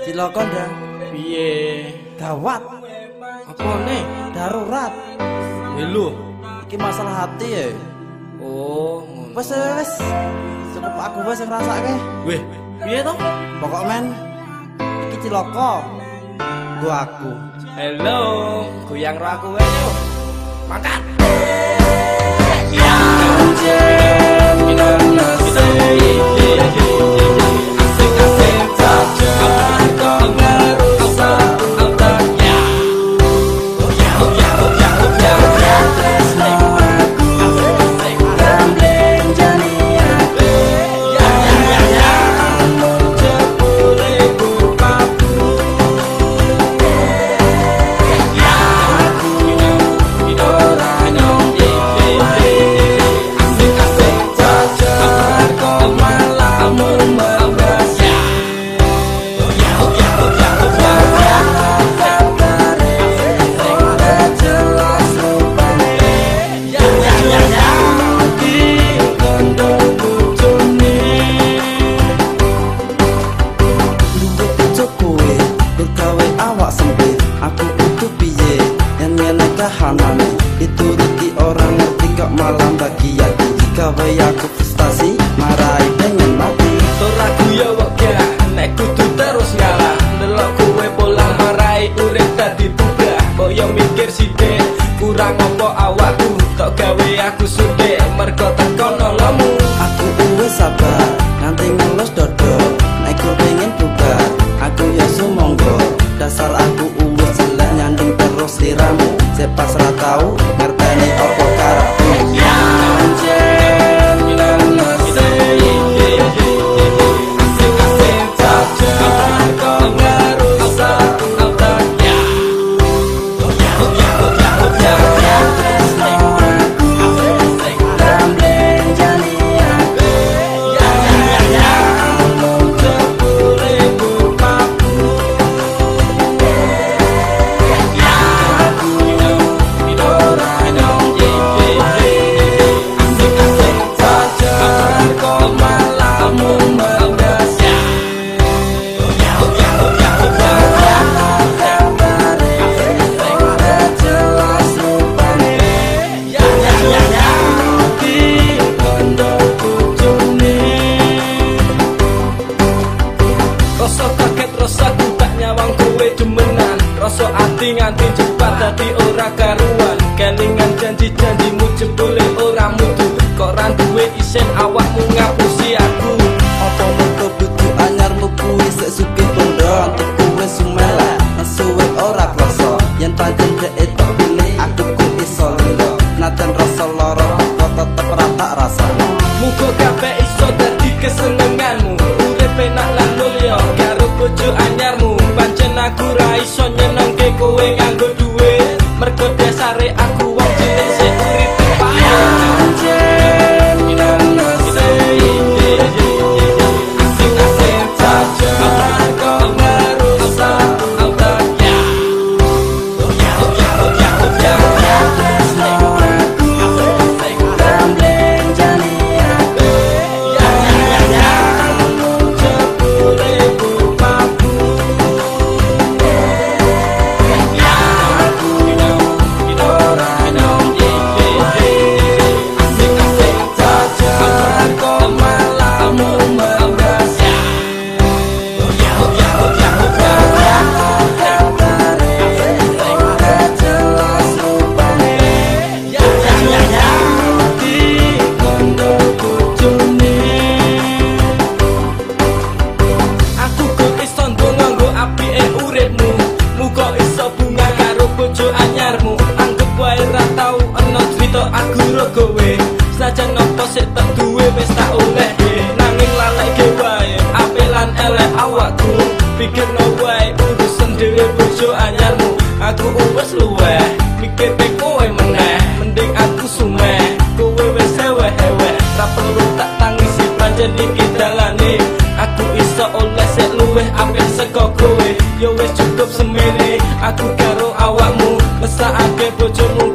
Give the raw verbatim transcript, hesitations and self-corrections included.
Cilaka ndang. Piye? Gawat. Apa nih? Darurat. Helo, Iki masalah hati ya. oh, Wes wes. Cukup aku wes sing ngrasake. weh, piye toh? Pokok men. Iki cilaka. Gua aku. Halo, goyang ro aku wae yo. Mangkat. Dituruti orang ngerti kok malam bagi aku. Gawe aku frustasi, marai pengen mati. Ora guya wegah, nek kudu terus ngalah. Delok kowe pola marai urip dadi bubrah. Kaya mikir sithik, kurang apa awakku. Tok gawe aku sithik, mergo teko nolomu. Aku wis sabar, nanti ngelus dodo. Nek kowe pengen bubar, aku ya sumangga. Dasar aku wis jelek nyanding terus liramu. Sepas ra tau ngerteni apa karepku. Rasa ati nganti cepat dadi ora karuan. Kelingan janji-janjimu jebule ora mutu. Kok ra duwe isin awakmu ngapusi aku. Apa mergo butuh anyarmu kuwi sik sugih bondo. Aku wis sumelek, suwe ora krasa. Yen pancen dhek tok pilih aku ku iso lilo. Najan rasa lara kok tetep ra tak rasani. Muga kabeh iso dadi kesenenganmu. Urip enak lan mulya karo bojo anyarmu. Pancen aku ra iso nyenengke kowe nganggo duit. Mergo dasare aku wong cilik sing urip payah. Sajan nopo sik tak duwe wis tak oleh nanging laleke wae apelan elek awakku pikirno wae urusan dhewe bojo anyarmu aku wis luweh mikir kowe meneh mending aku sumeh kowe wis ewe-ewe ra perlu tak tangisi pancen iki dalane aku iso oleh sik luweh apik saka kowe yo wis cukup semene aku karo awakmu mesakake bojomu